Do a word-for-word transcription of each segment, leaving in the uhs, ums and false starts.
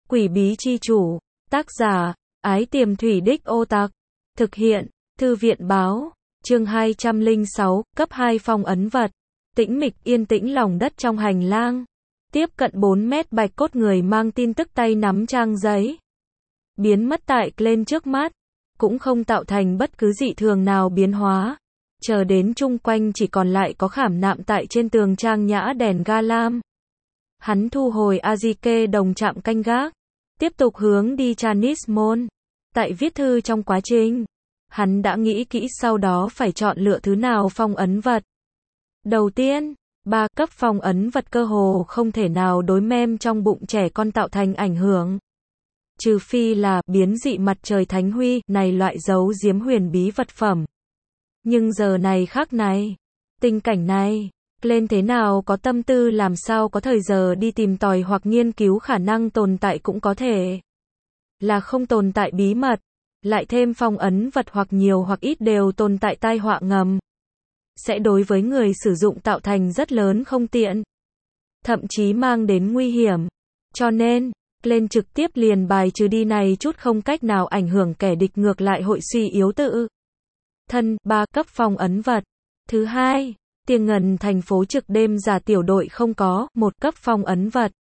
Quỷ bí chi chủ. Tác giả, Ái Tiềm Thủy Đích Ô Tặc. Thực hiện, Thư viện báo. Chương hai trăm lẻ sáu, cấp hai phong ấn vật. Tĩnh mịch yên tĩnh lòng đất trong hành lang. Tiếp cận bốn mét bạch cốt người mang tin tức tay nắm trang giấy. Biến mất tại lên trước mắt. Cũng không tạo thành bất cứ dị thường nào biến hóa. Chờ đến chung quanh chỉ còn lại có khảm nạm tại trên tường trang nhã đèn ga lam. Hắn thu hồi Azike đồng chạm canh gác. Tiếp tục hướng đi Chanis Môn. Tại viết thư trong quá trình, hắn đã nghĩ kỹ sau đó phải chọn lựa thứ nào phong ấn vật. Đầu tiên, ba cấp phong ấn vật cơ hồ không thể nào đối mem trong bụng trẻ con tạo thành ảnh hưởng. Trừ phi là biến dị mặt trời thánh huy này loại giấu giếm huyền bí vật phẩm. Nhưng giờ này khác này, tình cảnh này, lên thế nào có tâm tư làm sao có thời giờ đi tìm tòi hoặc nghiên cứu khả năng tồn tại cũng có thể là không tồn tại bí mật, lại thêm phong ấn vật hoặc nhiều hoặc ít đều tồn tại tai họa ngầm. Sẽ đối với người sử dụng tạo thành rất lớn không tiện, thậm chí mang đến nguy hiểm. Cho nên, lên trực tiếp liền bài trừ đi này chút không cách nào ảnh hưởng kẻ địch ngược lại hội suy yếu tự thân. Ba cấp phong ấn vật. Thứ hai, Tiền Ngân thành phố trực đêm giả tiểu đội không có một cấp phong ấn vật.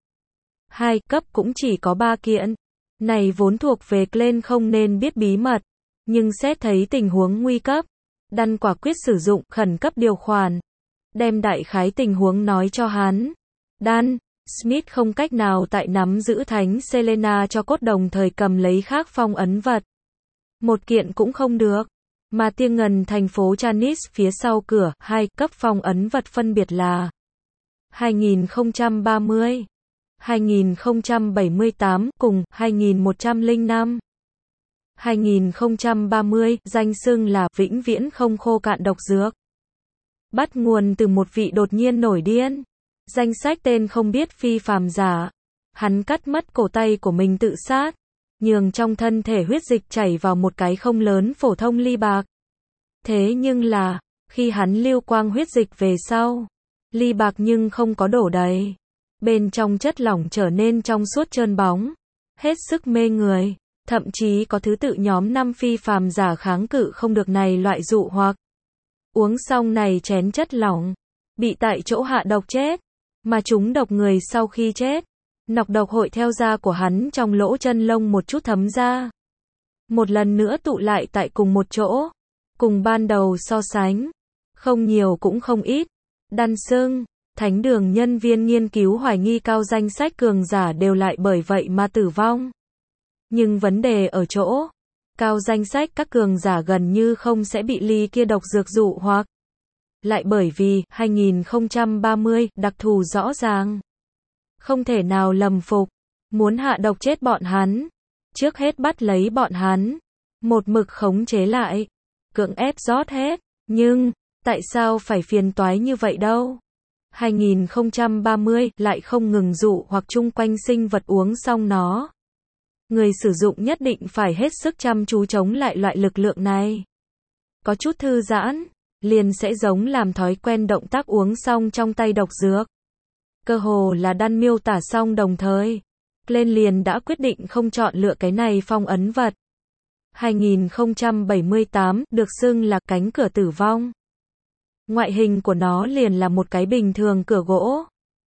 Hai cấp cũng chỉ có ba kiện. Này vốn thuộc về Glenn không nên biết bí mật, nhưng xét thấy tình huống nguy cấp, Đan quả quyết sử dụng khẩn cấp điều khoản, đem đại khái tình huống nói cho hắn. Đan, Smith không cách nào tại nắm giữ thánh Selena cho cốt đồng thời cầm lấy khác phong ấn vật. Một kiện cũng không được. Mà Tiền Ngân thành phố Chanis phía sau cửa, hai cấp phong ấn vật phân biệt là hai nghìn không trăm ba mươi, hai nghìn không trăm bảy mươi tám cùng hai nghìn một trăm lẻ năm. hai nghìn không trăm ba mươi, danh xưng là vĩnh viễn không khô cạn độc dược. Bắt nguồn từ một vị đột nhiên nổi điên. Danh sách tên không biết phi phàm giả. Hắn cắt mất cổ tay của mình tự sát, nhường trong thân thể huyết dịch chảy vào một cái không lớn phổ thông ly bạc. Thế nhưng là, khi hắn lưu quang huyết dịch về sau, ly bạc nhưng không có đổ đầy. Bên trong chất lỏng trở nên trong suốt trơn bóng, hết sức mê người, thậm chí có thứ tự nhóm năm phi phàm giả kháng cự không được này loại dụ hoặc. Uống xong này chén chất lỏng, bị tại chỗ hạ độc chết, mà chúng độc người sau khi chết. Nọc độc hội theo da của hắn trong lỗ chân lông một chút thấm ra. Một lần nữa tụ lại tại cùng một chỗ. Cùng ban đầu so sánh. Không nhiều cũng không ít. Đan xưng, thánh đường nhân viên nghiên cứu hoài nghi cao danh sách cường giả đều lại bởi vậy mà tử vong. Nhưng vấn đề ở chỗ, cao danh sách các cường giả gần như không sẽ bị ly kia độc dược dụ hoặc. Lại bởi vì, hai nghìn không trăm ba mươi, đặc thù rõ ràng. Không thể nào lầm phục, muốn hạ độc chết bọn hắn, trước hết bắt lấy bọn hắn, một mực khống chế lại, cưỡng ép rót hết, nhưng, tại sao phải phiền toái như vậy đâu? hai nghìn không trăm ba mươi lại không ngừng dụ hoặc chung quanh sinh vật uống xong nó. Người sử dụng nhất định phải hết sức chăm chú chống lại loại lực lượng này. Có chút thư giãn, liền sẽ giống làm thói quen động tác uống xong trong tay độc dược. Cơ hồ là Đan miêu tả xong đồng thời, lên liền đã quyết định không chọn lựa cái này phong ấn vật. hai nghìn không trăm bảy mươi tám được xưng là cánh cửa tử vong. Ngoại hình của nó liền là một cái bình thường cửa gỗ.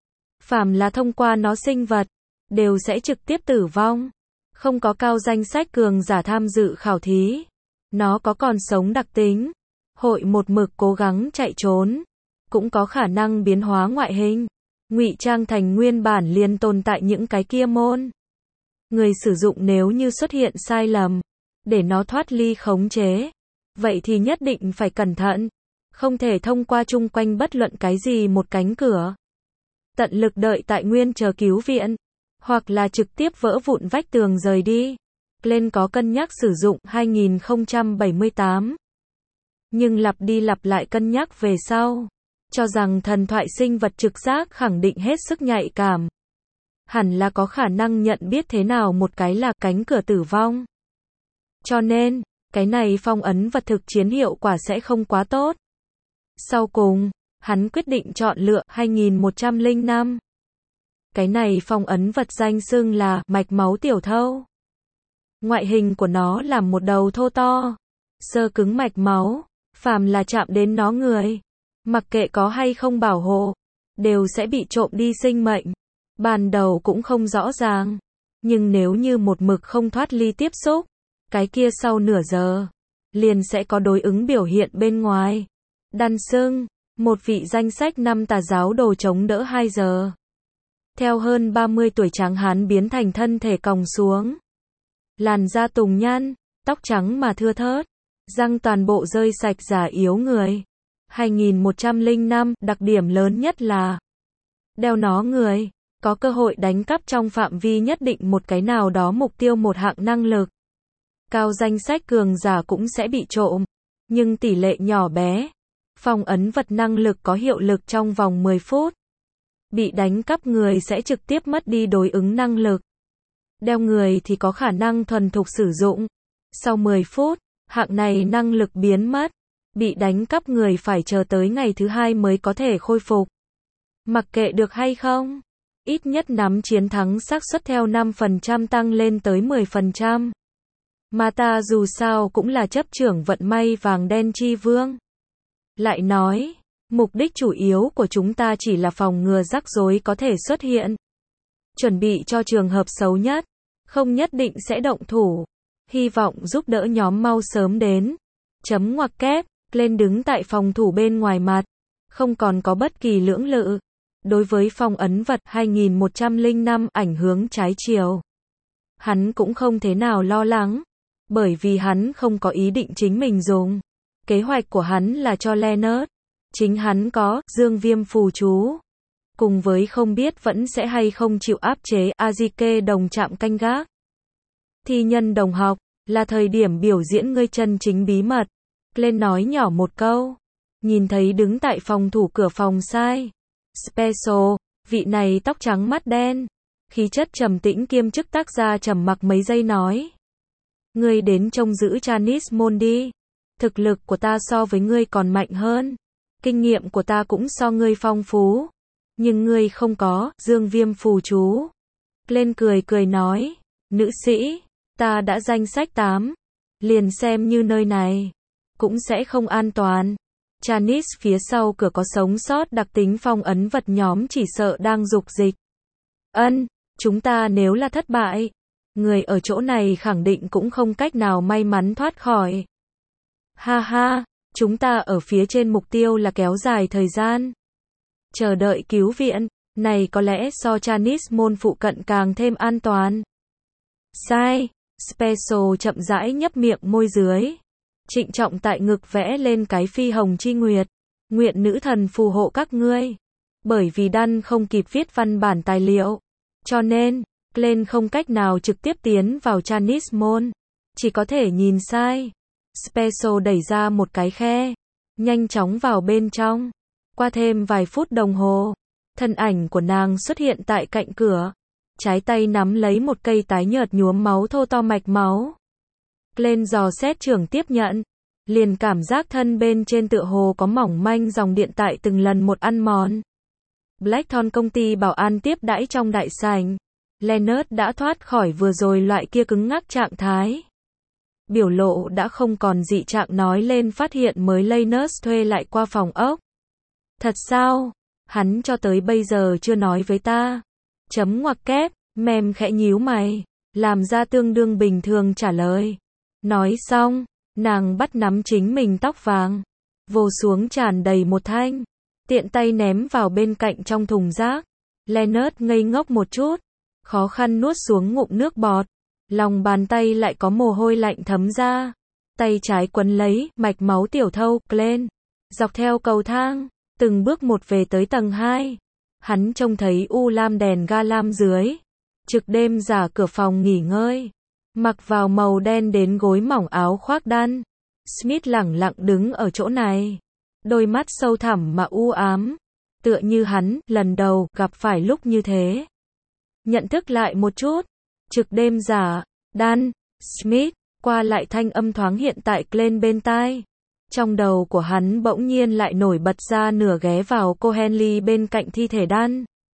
Phàm là thông qua nó sinh vật, đều sẽ trực tiếp tử vong. Không có cao danh sách cường giả tham dự khảo thí. Nó có còn sống đặc tính. Hội một mực cố gắng chạy trốn. Cũng có khả năng biến hóa ngoại hình. Ngụy trang thành nguyên bản liền tồn tại những cái kia môn. Người sử dụng nếu như xuất hiện sai lầm, để nó thoát ly khống chế, vậy thì nhất định phải cẩn thận, không thể thông qua chung quanh bất luận cái gì một cánh cửa. Tận lực đợi tại nguyên chờ cứu viện, hoặc là trực tiếp vỡ vụn vách tường rời đi. Glenn có cân nhắc sử dụng hai nghìn không trăm bảy mươi tám. Nhưng lặp đi lặp lại cân nhắc về sau. Cho rằng thần thoại sinh vật trực giác khẳng định hết sức nhạy cảm. Hẳn là có khả năng nhận biết thế nào một cái là cánh cửa tử vong. Cho nên, cái này phong ấn vật thực chiến hiệu quả sẽ không quá tốt. Sau cùng, hắn quyết định chọn lựa hai nghìn một trăm lẻ năm. Cái này phong ấn vật danh xưng là mạch máu tiểu thâu. Ngoại hình của nó là một đầu thô to, xơ cứng mạch máu, phàm là chạm đến nó người, mặc kệ có hay không bảo hộ, đều sẽ bị trộm đi sinh mệnh. Ban đầu cũng không rõ ràng, nhưng nếu như một mực không thoát ly tiếp xúc, cái kia sau nửa giờ, liền sẽ có đối ứng biểu hiện bên ngoài. Đan sưng, một vị danh sách năm tà giáo đồ chống đỡ hai giờ. Theo hơn ba mươi tuổi tráng hán biến thành thân thể còng xuống. Làn da tùng nhăn, tóc trắng mà thưa thớt, răng toàn bộ rơi sạch già yếu người. hai nghìn một trăm lẻ năm, đặc điểm lớn nhất là đeo nó người, có cơ hội đánh cắp trong phạm vi nhất định một cái nào đó mục tiêu một hạng năng lực. Cao danh sách cường giả cũng sẽ bị trộm, nhưng tỷ lệ nhỏ bé. Phong ấn vật năng lực có hiệu lực trong vòng mười phút. Bị đánh cắp người sẽ trực tiếp mất đi đối ứng năng lực. Đeo người thì có khả năng thuần thục sử dụng. Sau mười phút, hạng này năng lực biến mất. Bị đánh cắp người phải chờ tới ngày thứ hai mới có thể khôi phục. Mặc kệ được hay không, ít nhất nắm chiến thắng xác suất theo năm phần trăm tăng lên tới mười phần trăm. Mà ta dù sao cũng là chấp trưởng vận may vàng đen chi vương. Lại nói, mục đích chủ yếu của chúng ta chỉ là phòng ngừa rắc rối có thể xuất hiện. Chuẩn bị cho trường hợp xấu nhất, không nhất định sẽ động thủ. Hy vọng giúp đỡ nhóm mau sớm đến. Chấm ngoặc kép, lên đứng tại phòng thủ bên ngoài mặt. Không còn có bất kỳ lưỡng lự. Đối với phong ấn vật hai nghìn một trăm lẻ năm ảnh hướng trái chiều. Hắn cũng không thế nào lo lắng. Bởi vì hắn không có ý định chính mình dùng. Kế hoạch của hắn là cho Leonard. Chính hắn có dương viêm phù chú. Cùng với không biết vẫn sẽ hay không chịu áp chế Azike đồng chạm canh gác. Thi nhân đồng học, là thời điểm biểu diễn ngươi chân chính bí mật. Glenn nói nhỏ một câu. Nhìn thấy đứng tại phòng thủ cửa phòng sai. Special, vị này tóc trắng mắt đen. Khí chất trầm tĩnh kiêm chức tác gia trầm mặc mấy giây nói. Ngươi đến trông giữ Chanis Môn đi. Thực lực của ta so với ngươi còn mạnh hơn. Kinh nghiệm của ta cũng so ngươi phong phú. Nhưng ngươi không có, dương viêm phù chú. Lên cười cười nói. Nữ sĩ, ta đã danh sách tám. Liền xem như nơi này. Cũng sẽ không an toàn. Chanis phía sau cửa có sống sót đặc tính phong ấn vật nhóm chỉ sợ đang dục dịch. Ân, chúng ta nếu là thất bại. Người ở chỗ này khẳng định cũng không cách nào may mắn thoát khỏi. Ha ha, chúng ta ở phía trên mục tiêu là kéo dài thời gian. Chờ đợi cứu viện, này có lẽ so Chanis môn phụ cận càng thêm an toàn. Sai, Special chậm rãi nhấp miệng môi dưới. Trịnh trọng tại ngực vẽ lên cái phi hồng chi nguyệt. Nguyện nữ thần phù hộ các ngươi. Bởi vì Đan không kịp viết văn bản tài liệu. Cho nên, Glenn không cách nào trực tiếp tiến vào Chanis môn. Chỉ có thể nhìn sai. Special đẩy ra một cái khe. Nhanh chóng vào bên trong. Qua thêm vài phút đồng hồ. Thân ảnh của nàng xuất hiện tại cạnh cửa. Trái tay nắm lấy một cây tái nhợt nhuốm máu thô to mạch máu. Glenn dò xét trưởng tiếp nhận. Liền cảm giác thân bên trên tựa hồ có mỏng manh dòng điện tại từng lần một ăn mòn. Blackthorn công ty bảo an tiếp đãi trong đại sảnh. Leonard đã thoát khỏi vừa rồi loại kia cứng ngắc trạng thái. Biểu lộ đã không còn dị trạng nói lên phát hiện mới Leonard thuê lại qua phòng ốc. Thật sao? Hắn cho tới bây giờ chưa nói với ta. Chấm ngoặc kép, mềm khẽ nhíu mày. Làm ra tương đương bình thường trả lời. Nói xong, nàng bắt nắm chính mình tóc vàng. Vồ xuống tràn đầy một thanh. Tiện tay ném vào bên cạnh trong thùng rác. Leonard ngây ngốc một chút. Khó khăn nuốt xuống ngụm nước bọt. Lòng bàn tay lại có mồ hôi lạnh thấm ra. Tay trái quấn lấy mạch máu tiểu thâu, Glenn. Dọc theo cầu thang, từng bước một về tới tầng hai. Hắn trông thấy u lam đèn ga lam dưới. Trực đêm giả cửa phòng nghỉ ngơi. Mặc vào màu đen đến gối mỏng áo khoác đan. Smith lẳng lặng đứng ở chỗ này. Đôi mắt sâu thẳm mà u ám. Tựa như hắn, lần đầu, gặp phải lúc như thế. Nhận thức lại một chút. Trực đêm giả, Dan, Smith, qua lại thanh âm thoáng hiện tại Glenn bên tai. Trong đầu của hắn bỗng nhiên lại nổi bật ra nửa ghé vào cô Henley bên cạnh thi thể Dan.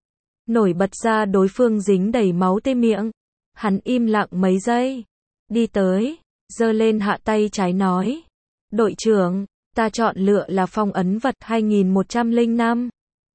Nổi bật ra đối phương dính đầy máu tê miệng. Hắn im lặng mấy giây. Đi tới, giơ lên hạ tay trái nói. Đội trưởng, ta chọn lựa là phong ấn vật hai nghìn một trăm lẻ năm.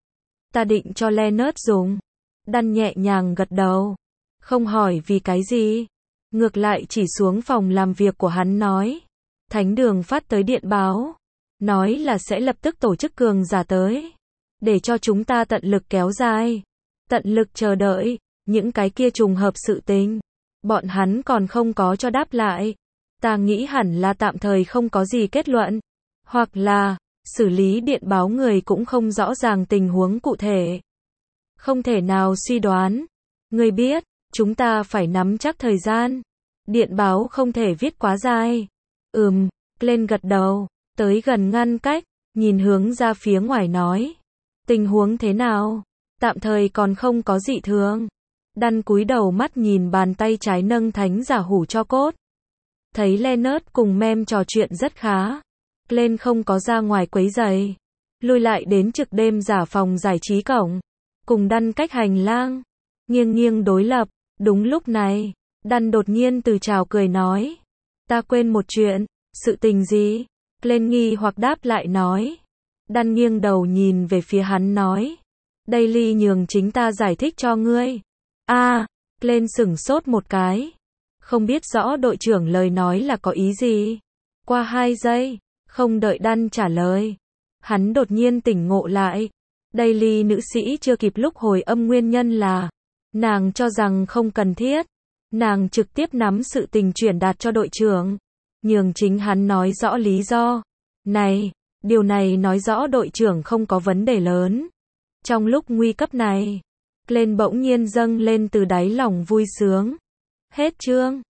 Ta định cho Leonard dùng. Đan nhẹ nhàng gật đầu. Không hỏi vì cái gì. Ngược lại chỉ xuống phòng làm việc của hắn nói. Thánh đường phát tới điện báo. Nói là sẽ lập tức tổ chức cường giả tới. Để cho chúng ta tận lực kéo dài. Tận lực chờ đợi. Những cái kia trùng hợp sự tình. Bọn hắn còn không có cho đáp lại. Ta nghĩ hẳn là tạm thời không có gì kết luận. Hoặc là, xử lý điện báo người cũng không rõ ràng tình huống cụ thể. Không thể nào suy đoán. Người biết, chúng ta phải nắm chắc thời gian. Điện báo không thể viết quá dài. Ừm, lên gật đầu, tới gần ngăn cách, nhìn hướng ra phía ngoài nói. Tình huống thế nào? Tạm thời còn không có dị thường. Đan cúi đầu mắt nhìn bàn tay trái nâng thánh giả hủ cho cốt. Thấy Leonard cùng Mem trò chuyện rất khá. Lên không có ra ngoài quấy giày. Lui lại đến trực đêm giả phòng giải trí cổng. Cùng Đan cách hành lang. Nghiêng nghiêng đối lập. Đúng lúc này, Đan đột nhiên từ chào cười nói. Ta quên một chuyện. Sự tình gì? Lên nghi hoặc đáp lại nói. Đan nghiêng đầu nhìn về phía hắn nói. Daily nhường chính ta giải thích cho ngươi. A, à, lên sửng sốt một cái. Không biết rõ đội trưởng lời nói là có ý gì. Qua hai giây, không đợi Đan trả lời. Hắn đột nhiên tỉnh ngộ lại. Daily nữ sĩ chưa kịp lúc hồi âm nguyên nhân là. Nàng cho rằng không cần thiết. Nàng trực tiếp nắm sự tình chuyển đạt cho đội trưởng. Nhường chính hắn nói rõ lý do. Này, điều này nói rõ đội trưởng không có vấn đề lớn. Trong lúc nguy cấp này, lên bỗng nhiên dâng lên từ đáy lòng vui sướng. Hết chương.